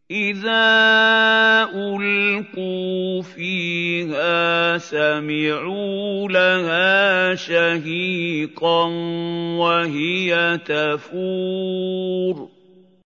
إِذَا أُلْقُوا فِيهَا سَمِعُوا لَهَا شَهِيقًا وَهِيَ تَفُورُ